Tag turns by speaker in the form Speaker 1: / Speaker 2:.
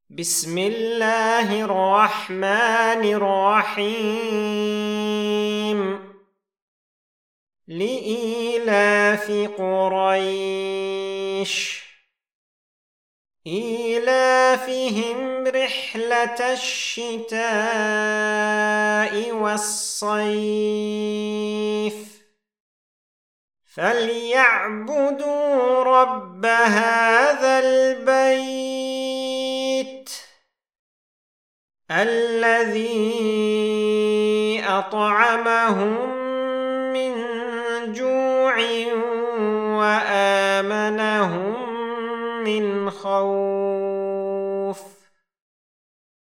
Speaker 1: بسم الله الرحمن الرحيم لإيلاف قريش إيلافهم رحلة الشتاء والصيف فليعبدوا رب هذا البيت الذي أطعمهم من جوع وآمنهم من خوف.